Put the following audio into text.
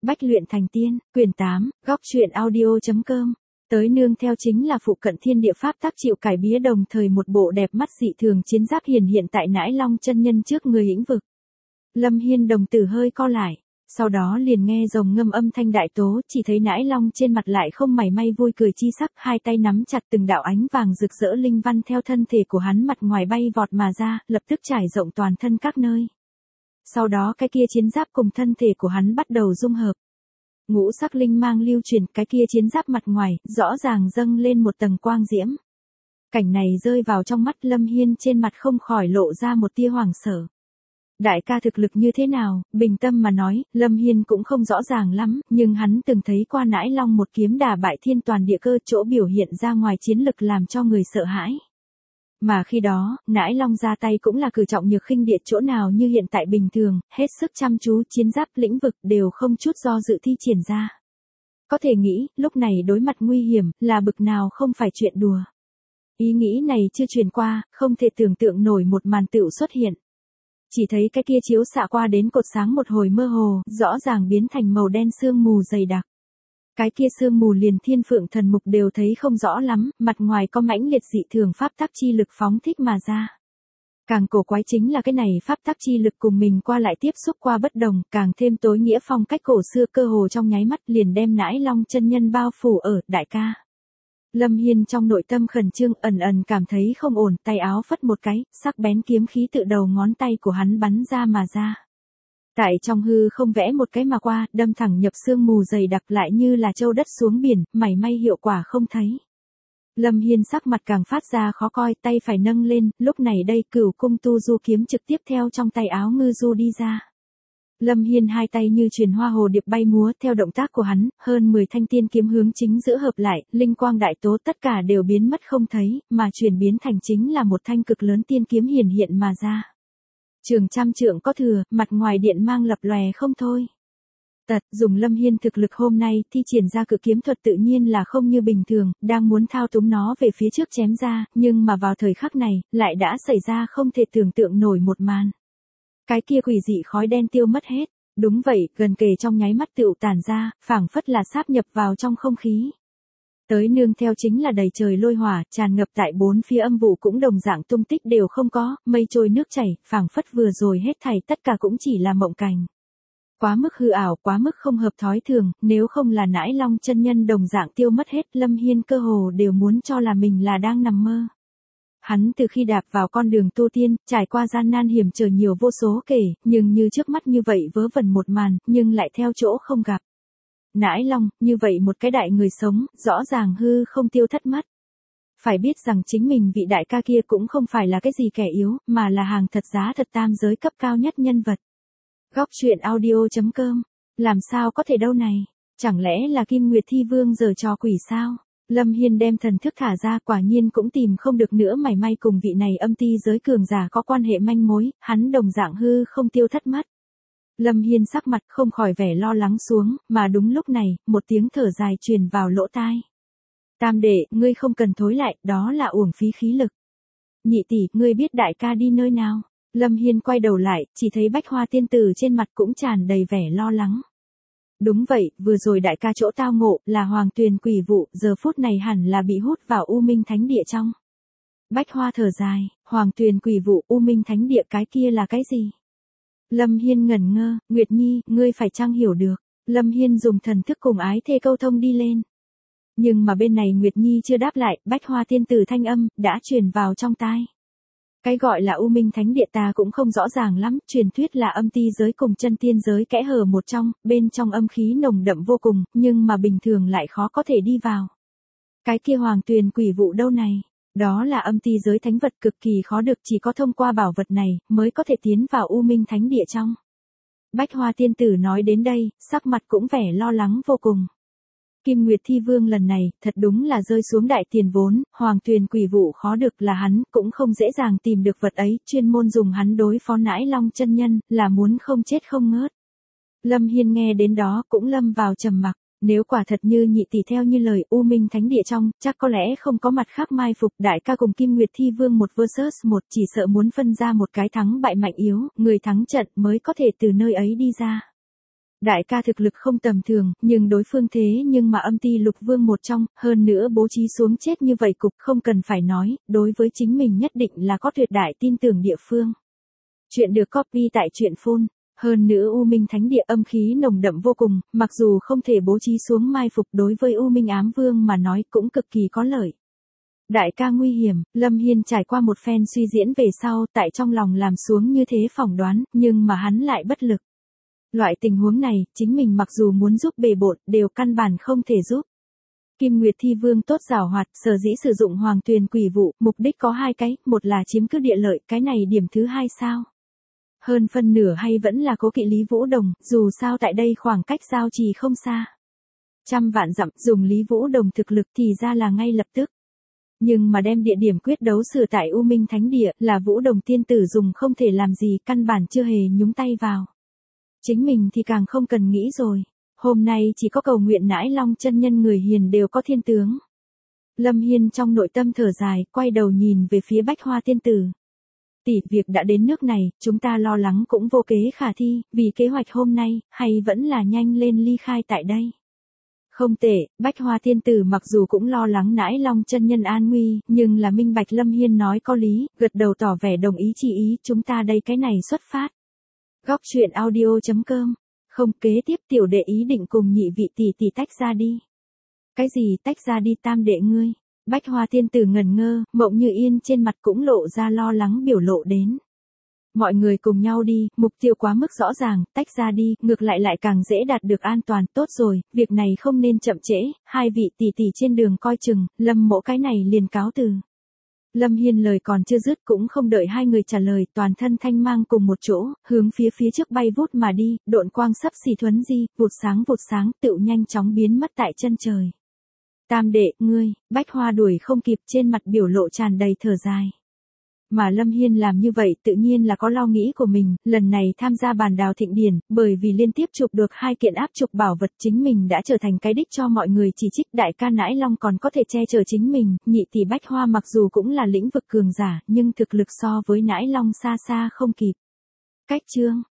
Bách luyện thành tiên, quyển 8, góc truyện audio.com. Tới nương theo chính là phụ cận thiên địa pháp tác chịu cải bía đồng thời một bộ đẹp mắt dị thường chiến giáp hiển hiện tại Nãi Long chân nhân trước người hĩnh vực. Lâm Hiên đồng tử hơi co lại, sau đó liền nghe rồng ngâm âm thanh đại tố, chỉ thấy Nãi Long trên mặt lại không mảy may vui cười chi sắc, hai tay nắm chặt từng đạo ánh vàng rực rỡ linh văn theo thân thể của hắn mặt ngoài bay vọt mà ra, lập tức trải rộng toàn thân các nơi. Sau đó cái kia chiến giáp cùng thân thể của hắn bắt đầu dung hợp. Ngũ sắc linh mang lưu truyền, cái kia chiến giáp mặt ngoài, rõ ràng dâng lên một tầng quang diễm. Cảnh này rơi vào trong mắt Lâm Hiên trên mặt không khỏi lộ ra một tia hoảng sợ. Đại ca thực lực như thế nào, bình tâm mà nói, Lâm Hiên cũng không rõ ràng lắm, nhưng hắn từng thấy qua Nãi Long một kiếm đả bại thiên toàn địa cơ, chỗ biểu hiện ra ngoài chiến lực làm cho người sợ hãi. Mà khi đó, Nãi Long ra tay cũng là cử trọng nhược khinh địa, chỗ nào như hiện tại bình thường, hết sức chăm chú, chiến giáp lĩnh vực đều không chút do dự thi triển ra. Có thể nghĩ, lúc này đối mặt nguy hiểm, là bực nào không phải chuyện đùa. Ý nghĩ này chưa truyền qua, không thể tưởng tượng nổi một màn tựu xuất hiện. Chỉ thấy cái kia chiếu xạ qua đến cột sáng một hồi mơ hồ, rõ ràng biến thành màu đen sương mù dày đặc. Cái kia sương mù liền thiên phượng thần mục đều thấy không rõ lắm, mặt ngoài có mãnh liệt dị thường pháp tắc chi lực phóng thích mà ra. Càng cổ quái chính là cái này pháp tắc chi lực cùng mình qua lại tiếp xúc qua bất đồng, càng thêm tối nghĩa phong cách cổ xưa, cơ hồ trong nháy mắt liền đem Nãi Long chân nhân bao phủ ở. Đại ca. Lâm Hiên trong nội tâm khẩn trương, ẩn ẩn cảm thấy không ổn, tay áo phất một cái, sắc bén kiếm khí tự đầu ngón tay của hắn bắn ra mà ra. Tại trong hư không vẽ một cái mà qua, đâm thẳng nhập sương mù dày đặc, lại như là châu đất xuống biển, mảy may hiệu quả không thấy. Lâm Hiên sắc mặt càng phát ra khó coi, tay phải nâng lên, lúc này đây Cửu Cung Tu Du kiếm trực tiếp theo trong tay áo ngư du đi ra. Lâm Hiên hai tay như truyền hoa hồ điệp bay múa, theo động tác của hắn, hơn 10 thanh tiên kiếm hướng chính giữa hợp lại, linh quang đại tố tất cả đều biến mất không thấy, mà chuyển biến thành chính là một thanh cực lớn tiên kiếm hiển hiện mà ra. Trường trăm trượng có thừa, mặt ngoài điện mang lập lòe không thôi. Dùng Lâm Hiên thực lực hôm nay thi triển ra cự kiếm thuật tự nhiên là không như bình thường, đang muốn thao túng nó về phía trước chém ra, nhưng mà vào thời khắc này, lại đã xảy ra không thể tưởng tượng nổi một màn. Cái kia quỷ dị khói đen tiêu mất hết, đúng vậy, gần kề trong nháy mắt tựu tản ra, phảng phất là sáp nhập vào trong không khí. Tới nương theo chính là đầy trời lôi hỏa, tràn ngập tại bốn phía, âm vụ cũng đồng dạng tung tích đều không có, mây trôi nước chảy, phảng phất vừa rồi hết thảy tất cả cũng chỉ là mộng cảnh. Quá mức hư ảo, quá mức không hợp thói thường, nếu không là Nãi Long chân nhân đồng dạng tiêu mất hết, Lâm Hiên cơ hồ đều muốn cho là mình là đang nằm mơ. Hắn từ khi đạp vào con đường tu tiên, trải qua gian nan hiểm trở nhiều vô số kể, nhưng như trước mắt như vậy vớ vẩn một màn, nhưng lại theo chỗ không gặp. Nãi Long, như vậy một cái đại người sống, rõ ràng hư không tiêu thất mất. Phải biết rằng chính mình vị đại ca kia cũng không phải là cái gì kẻ yếu, mà là hàng thật giá thật tam giới cấp cao nhất nhân vật. Góc truyện audio.com. Làm sao có thể đâu này? Chẳng lẽ là Kim Nguyệt Thi Vương giở trò quỷ sao? Lâm Hiên đem thần thức thả ra, quả nhiên cũng tìm không được nữa mảy may cùng vị này âm ti giới cường giả có quan hệ manh mối, hắn đồng dạng hư không tiêu thất mất. Lâm Hiên sắc mặt không khỏi vẻ lo lắng xuống, mà đúng lúc này, một tiếng thở dài truyền vào lỗ tai. Tam đệ, ngươi không cần thối lại, đó là uổng phí khí lực. Nhị tỷ, ngươi biết đại ca đi nơi nào? Lâm Hiên quay đầu lại, chỉ thấy Bách Hoa tiên tử trên mặt cũng tràn đầy vẻ lo lắng. Đúng vậy, vừa rồi đại ca chỗ tao ngộ, là Hoàng Tuyền quỷ vụ, giờ phút này hẳn là bị hút vào U Minh Thánh Địa trong. Bách Hoa thở dài, Hoàng Tuyền quỷ vụ, U Minh Thánh Địa, cái kia là cái gì? Lâm Hiên ngẩn ngơ, Nguyệt Nhi, ngươi phải chăng hiểu được? Lâm Hiên dùng thần thức cùng ái thê câu thông đi lên. Nhưng mà bên này Nguyệt Nhi chưa đáp lại, Bách Hoa tiên tử thanh âm, đã truyền vào trong tai. Cái gọi là U Minh Thánh Địa ta cũng không rõ ràng lắm, truyền thuyết là âm ti giới cùng chân tiên giới kẽ hở một trong, bên trong âm khí nồng đậm vô cùng, nhưng mà bình thường lại khó có thể đi vào. Cái kia Hoàng Tuyền quỷ vụ đâu này? Đó là âm ti giới thánh vật cực kỳ khó được, chỉ có thông qua bảo vật này, mới có thể tiến vào U Minh Thánh Địa trong. Bách Hoa tiên tử nói đến đây, sắc mặt cũng vẻ lo lắng vô cùng. Kim Nguyệt Thi Vương lần này, thật đúng là rơi xuống đại tiền vốn, Hoàng Tuyền quỷ vụ khó được là hắn, cũng không dễ dàng tìm được vật ấy, chuyên môn dùng hắn đối phó Nãi Long chân nhân, là muốn không chết không ngớt. Lâm Hiên nghe đến đó cũng lâm vào trầm mặc, nếu quả thật như nhị tỷ theo như lời U Minh Thánh Địa trong, chắc có lẽ không có mặt khác mai phục, đại ca cùng Kim Nguyệt Thi Vương một versus một, chỉ sợ muốn phân ra một cái thắng bại mạnh yếu, người thắng trận mới có thể từ nơi ấy đi ra. Đại ca thực lực không tầm thường, nhưng đối phương thế nhưng mà âm ti lục vương một trong, hơn nữa bố trí xuống chết như vậy cục không cần phải nói, đối với chính mình nhất định là có tuyệt đại tin tưởng địa phương. Chuyện được copy tại truyện phone. Hơn nữa U Minh Thánh Địa âm khí nồng đậm vô cùng, mặc dù không thể bố trí xuống mai phục đối với U Minh Ám Vương mà nói cũng cực kỳ có lợi. Đại ca nguy hiểm, Lâm Hiên trải qua một phen suy diễn về sau tại trong lòng làm xuống như thế phỏng đoán, nhưng mà hắn lại bất lực. Loại tình huống này, chính mình mặc dù muốn giúp bề bộn, đều căn bản không thể giúp. Kim Nguyệt Thi Vương tốt giảo hoạt, sở dĩ sử dụng Hoàng Tuyền Quỷ Vụ, mục đích có hai cái, một là chiếm cứ địa lợi, cái này điểm thứ hai sao? Hơn phân nửa hay vẫn là cố kỵ Lý Vũ Đồng, dù sao tại đây khoảng cách giao trì không xa. Trăm vạn dặm, dùng Lý Vũ Đồng thực lực thì ra là ngay lập tức. Nhưng mà đem địa điểm quyết đấu sửa tại U Minh Thánh Địa là Vũ Đồng tiên tử dùng không thể làm gì, căn bản chưa hề nhúng tay vào. Chính mình thì càng không cần nghĩ rồi. Hôm nay chỉ có cầu nguyện Nãi Long chân nhân người hiền đều có thiên tướng. Lâm Hiên trong nội tâm thở dài, quay đầu nhìn về phía Bách Hoa tiên tử. Tỷ, việc đã đến nước này, chúng ta lo lắng cũng vô kế khả thi, vì kế hoạch hôm nay, hay vẫn là nhanh lên ly khai tại đây. Không tệ, Bách Hoa tiên tử mặc dù cũng lo lắng Nãi Long chân nhân an nguy, nhưng là minh bạch Lâm Hiên nói có lý, gật đầu tỏ vẻ đồng ý chỉ ý, chúng ta đây cái này xuất phát. Góc truyện audio.com. Không, kế tiếp tiểu đệ ý định cùng nhị vị tỷ tỷ tách ra đi. Cái gì tách ra đi tam đệ ngươi? Bách Hoa tiên tử ngẩn ngơ, Mộng Như Yên trên mặt cũng lộ ra lo lắng biểu lộ đến. Mọi người cùng nhau đi, mục tiêu quá mức rõ ràng, tách ra đi, ngược lại càng dễ đạt được an toàn, tốt rồi, việc này không nên chậm trễ, hai vị tỷ tỷ trên đường coi chừng, Lâm Mỗ cái này liền cáo từ. Lâm Hiên lời còn chưa dứt cũng không đợi hai người trả lời, toàn thân thanh mang cùng một chỗ, hướng phía trước bay vút mà đi, độn quang sắp xỉ thuấn di, vụt sáng, tựu nhanh chóng biến mất tại chân trời. Tam đệ, ngươi, Bách Hoa đuổi không kịp trên mặt biểu lộ tràn đầy thở dài. Mà Lâm Hiên làm như vậy tự nhiên là có lo nghĩ của mình, lần này tham gia bàn đào thịnh điển, bởi vì liên tiếp chụp được 2 kiện áp trục bảo vật chính mình đã trở thành cái đích cho mọi người chỉ trích, đại ca Nãi Long còn có thể che chở chính mình, nhị tỷ Bách Hoa mặc dù cũng là lĩnh vực cường giả, nhưng thực lực so với Nãi Long xa xa không kịp. Cách chương.